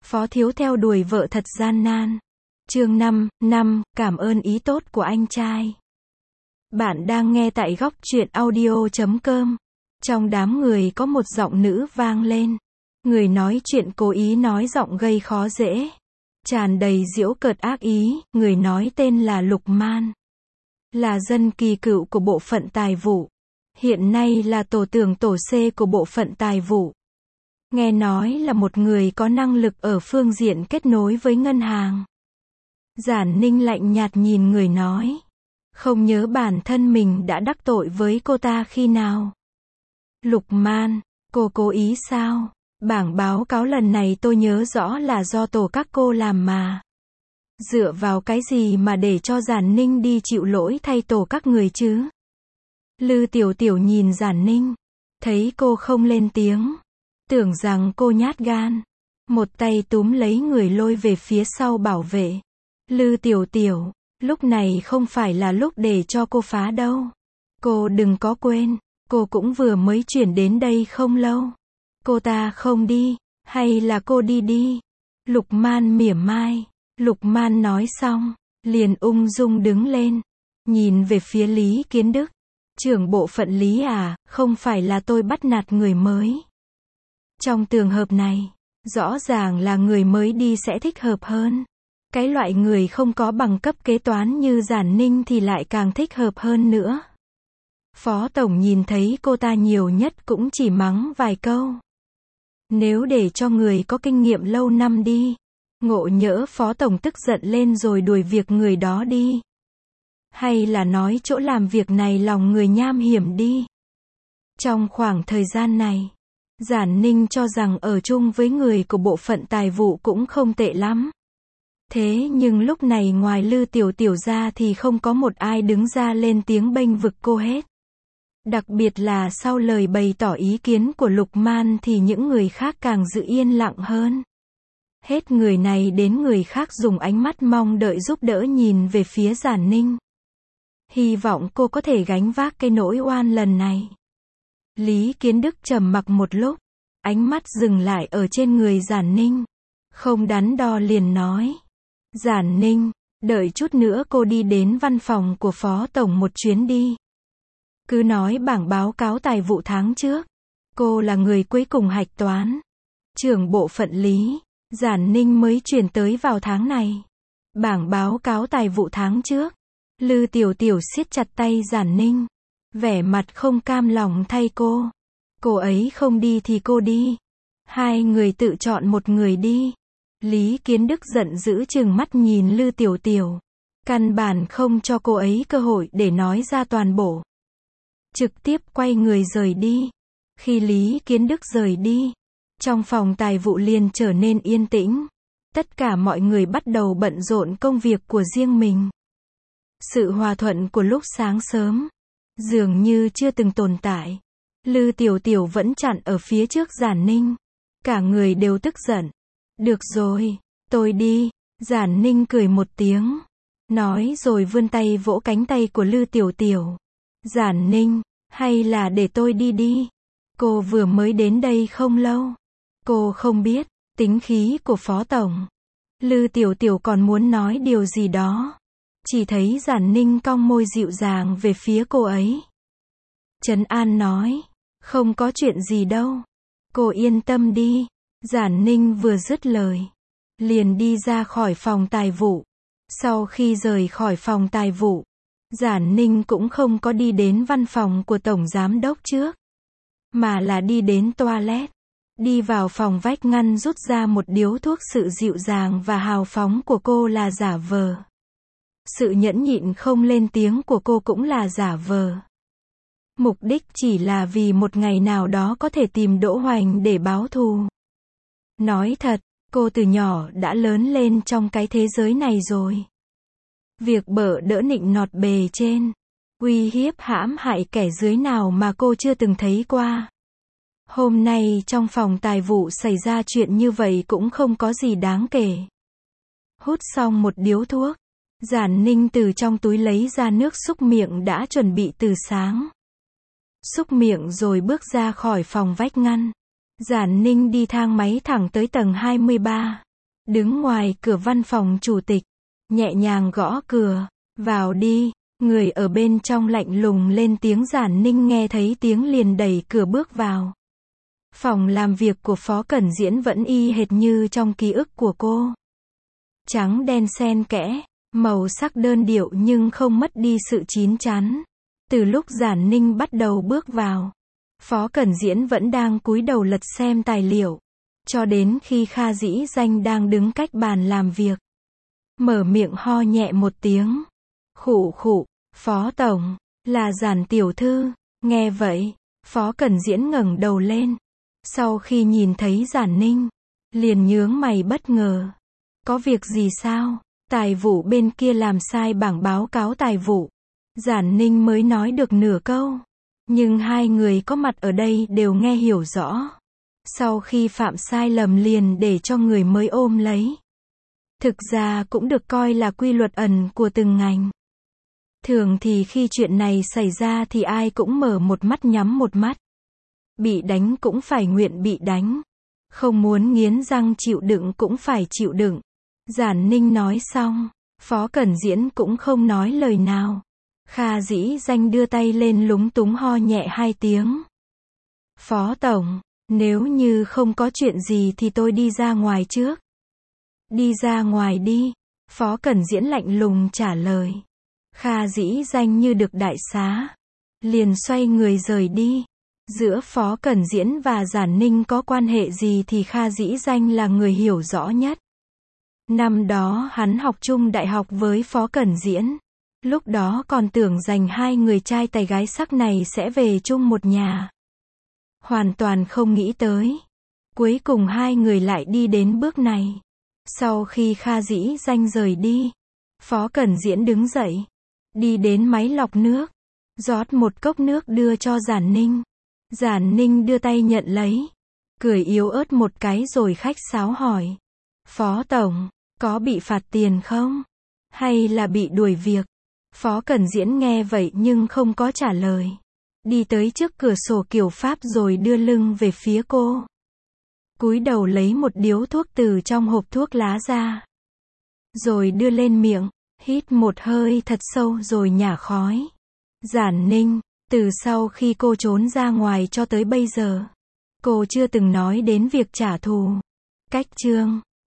Phó Thiếu theo đuổi vợ thật gian nan. Chương 5, cảm ơn ý tốt của anh trai. Bạn đang nghe tại góc truyện audio.com. Trong đám người có một giọng nữ vang lên. Người nói chuyện cố ý nói giọng gây khó dễ, tràn đầy giễu cợt ác ý. Người nói tên là Lục Man, là dân kỳ cựu của bộ phận tài vụ, hiện nay là tổ trưởng tổ C của bộ phận tài vụ. Nghe nói là một người có năng lực ở phương diện kết nối với ngân hàng. Giản Ninh lạnh nhạt nhìn người nói. Không nhớ bản thân mình đã đắc tội với cô ta khi nào. Lục Man, cô cố ý sao? Bảng báo cáo lần này tôi nhớ rõ là do tổ các cô làm mà. Dựa vào cái gì mà để cho Giản Ninh đi chịu lỗi thay tổ các người chứ? Lư Tiểu Tiểu nhìn Giản Ninh, thấy cô không lên tiếng, tưởng rằng cô nhát gan, một tay túm lấy người lôi về phía sau bảo vệ. Lư Tiểu Tiểu, lúc này không phải là lúc để cho cô phá đâu. Cô đừng có quên, cô cũng vừa mới chuyển đến đây không lâu. Cô ta không đi, hay là cô đi đi? Lục Man mỉa mai. Lục Man nói xong, liền ung dung đứng lên, nhìn về phía Lý Kiến Đức. Trưởng bộ phận Lý à, không phải là tôi bắt nạt người mới. Trong trường hợp này, rõ ràng là người mới đi sẽ thích hợp hơn. Cái loại người không có bằng cấp kế toán như Giản Ninh thì lại càng thích hợp hơn nữa. Phó Tổng nhìn thấy cô ta nhiều nhất cũng chỉ mắng vài câu. Nếu để cho người có kinh nghiệm lâu năm đi, ngộ nhỡ Phó Tổng tức giận lên rồi đuổi việc người đó đi. Hay là nói chỗ làm việc này lòng người nham hiểm đi. Trong khoảng thời gian này, Giản Ninh cho rằng ở chung với người của bộ phận tài vụ cũng không tệ lắm. Thế nhưng lúc này ngoài Lư Tiểu Tiểu ra thì không có một ai đứng ra lên tiếng bênh vực cô hết. Đặc biệt là sau lời bày tỏ ý kiến của Lục Man thì những người khác càng giữ yên lặng hơn. Hết người này đến người khác dùng ánh mắt mong đợi giúp đỡ nhìn về phía Giản Ninh. Hy vọng cô có thể gánh vác cái nỗi oan lần này. Lý Kiến Đức trầm mặc một lúc, ánh mắt dừng lại ở trên người Giản Ninh. Không đắn đo liền nói. Giản Ninh, đợi chút nữa cô đi đến văn phòng của Phó Tổng một chuyến đi. Cứ nói bảng báo cáo tài vụ tháng trước. Cô là người cuối cùng hạch toán. Trưởng bộ phận Lý, Giản Ninh mới chuyển tới vào tháng này. Bảng báo cáo tài vụ tháng trước. Lư Tiểu Tiểu siết chặt tay Giản Ninh, vẻ mặt không cam lòng thay cô. Cô ấy không đi thì cô đi. Hai người tự chọn một người đi. Lý Kiến Đức giận dữ trừng mắt nhìn Lư Tiểu Tiểu. Căn bản không cho cô ấy cơ hội để nói ra toàn bộ. Trực tiếp quay người rời đi. Khi Lý Kiến Đức rời đi, trong phòng tài vụ liền trở nên yên tĩnh. Tất cả mọi người bắt đầu bận rộn công việc của riêng mình. Sự hòa thuận của lúc sáng sớm dường như chưa từng tồn tại. Lư Tiểu Tiểu vẫn chặn ở phía trước Giản Ninh. Cả người đều tức giận. Được rồi, tôi đi. Giản Ninh cười một tiếng, nói rồi vươn tay vỗ cánh tay của Lư Tiểu Tiểu. Giản Ninh, hay là để tôi đi đi. Cô vừa mới đến đây không lâu. Cô không biết tính khí của Phó Tổng. Lư Tiểu Tiểu còn muốn nói điều gì đó. Chỉ thấy Giản Ninh cong môi dịu dàng về phía cô ấy. Trấn an nói. Không có chuyện gì đâu. Cô yên tâm đi. Giản Ninh vừa dứt lời, liền đi ra khỏi phòng tài vụ. Sau khi rời khỏi phòng tài vụ, Giản Ninh cũng không có đi đến văn phòng của Tổng Giám Đốc trước, mà là đi đến toilet. Đi vào phòng vách ngăn rút ra một điếu thuốc. Sự dịu dàng và hào phóng của cô là giả vờ. Sự nhẫn nhịn không lên tiếng của cô cũng là giả vờ. Mục đích chỉ là vì một ngày nào đó có thể tìm Đỗ Hoành để báo thù. Nói thật, cô từ nhỏ đã lớn lên trong cái thế giới này rồi. Việc bợ đỡ nịnh nọt bề trên, uy hiếp hãm hại kẻ dưới nào mà cô chưa từng thấy qua. Hôm nay trong phòng tài vụ xảy ra chuyện như vậy cũng không có gì đáng kể. Hút xong một điếu thuốc, Giản Ninh từ trong túi lấy ra nước súc miệng đã chuẩn bị từ sáng. Súc miệng rồi bước ra khỏi phòng vách ngăn. Giản Ninh đi thang máy thẳng tới tầng 23. đứng ngoài cửa văn phòng chủ tịch, nhẹ nhàng gõ cửa, vào đi, người ở bên trong lạnh lùng lên tiếng. Giản Ninh nghe thấy tiếng liền đẩy cửa bước vào. Phòng làm việc của Phó Cẩn Diễn vẫn y hệt như trong ký ức của cô. Trắng đen xen kẽ, màu sắc đơn điệu nhưng không mất đi sự chín chắn. Từ lúc Giản Ninh bắt đầu bước vào, Phó Cẩn Diễn vẫn đang cúi đầu lật xem tài liệu. Cho đến khi Kha Dĩ Danh đang đứng cách bàn làm việc, mở miệng ho nhẹ một tiếng. Khụ khụ, Phó Tổng, là Giản tiểu thư. Nghe vậy, Phó Cẩn Diễn ngẩng đầu lên. Sau khi nhìn thấy Giản Ninh, liền nhướng mày bất ngờ. Có việc gì sao? Tài vụ bên kia làm sai bảng báo cáo tài vụ. Giản Ninh mới nói được nửa câu. Nhưng hai người có mặt ở đây đều nghe hiểu rõ. Sau khi phạm sai lầm liền để cho người mới ôm lấy. Thực ra cũng được coi là quy luật ẩn của từng ngành. Thường thì khi chuyện này xảy ra thì ai cũng mở một mắt nhắm một mắt. Bị đánh cũng phải nguyện bị đánh. Không muốn nghiến răng chịu đựng cũng phải chịu đựng. Giản Ninh nói xong, Phó Cẩn Diễn cũng không nói lời nào. Kha Dĩ Danh đưa tay lên lúng túng ho nhẹ hai tiếng. Phó Tổng, nếu như không có chuyện gì thì tôi đi ra ngoài trước. Đi ra ngoài đi. Phó Cẩn Diễn lạnh lùng trả lời. Kha Dĩ Danh như được đại xá, liền xoay người rời đi. Giữa Phó Cẩn Diễn và Giản Ninh có quan hệ gì thì Kha Dĩ Danh là người hiểu rõ nhất. Năm đó hắn học chung đại học với Phó Cẩn Diễn. Lúc đó còn tưởng rằng hai người trai tài gái sắc này sẽ về chung một nhà. Hoàn toàn không nghĩ tới. Cuối cùng hai người lại đi đến bước này. Sau khi Kha Dĩ Danh rời đi, Phó Cẩn Diễn đứng dậy, đi đến máy lọc nước, rót một cốc nước đưa cho Giản Ninh. Giản Ninh đưa tay nhận lấy, cười yếu ớt một cái rồi khách sáo hỏi. Phó Tổng, có bị phạt tiền không? Hay là bị đuổi việc? Phó Cẩn Diễn nghe vậy nhưng không có trả lời. Đi tới trước cửa sổ kiểu Pháp rồi đưa lưng về phía cô. Cúi đầu lấy một điếu thuốc từ trong hộp thuốc lá ra. Rồi đưa lên miệng, hít một hơi thật sâu rồi nhả khói. Giản Ninh, từ sau khi cô trốn ra ngoài cho tới bây giờ, cô chưa từng nói đến việc trả thù. Cách chương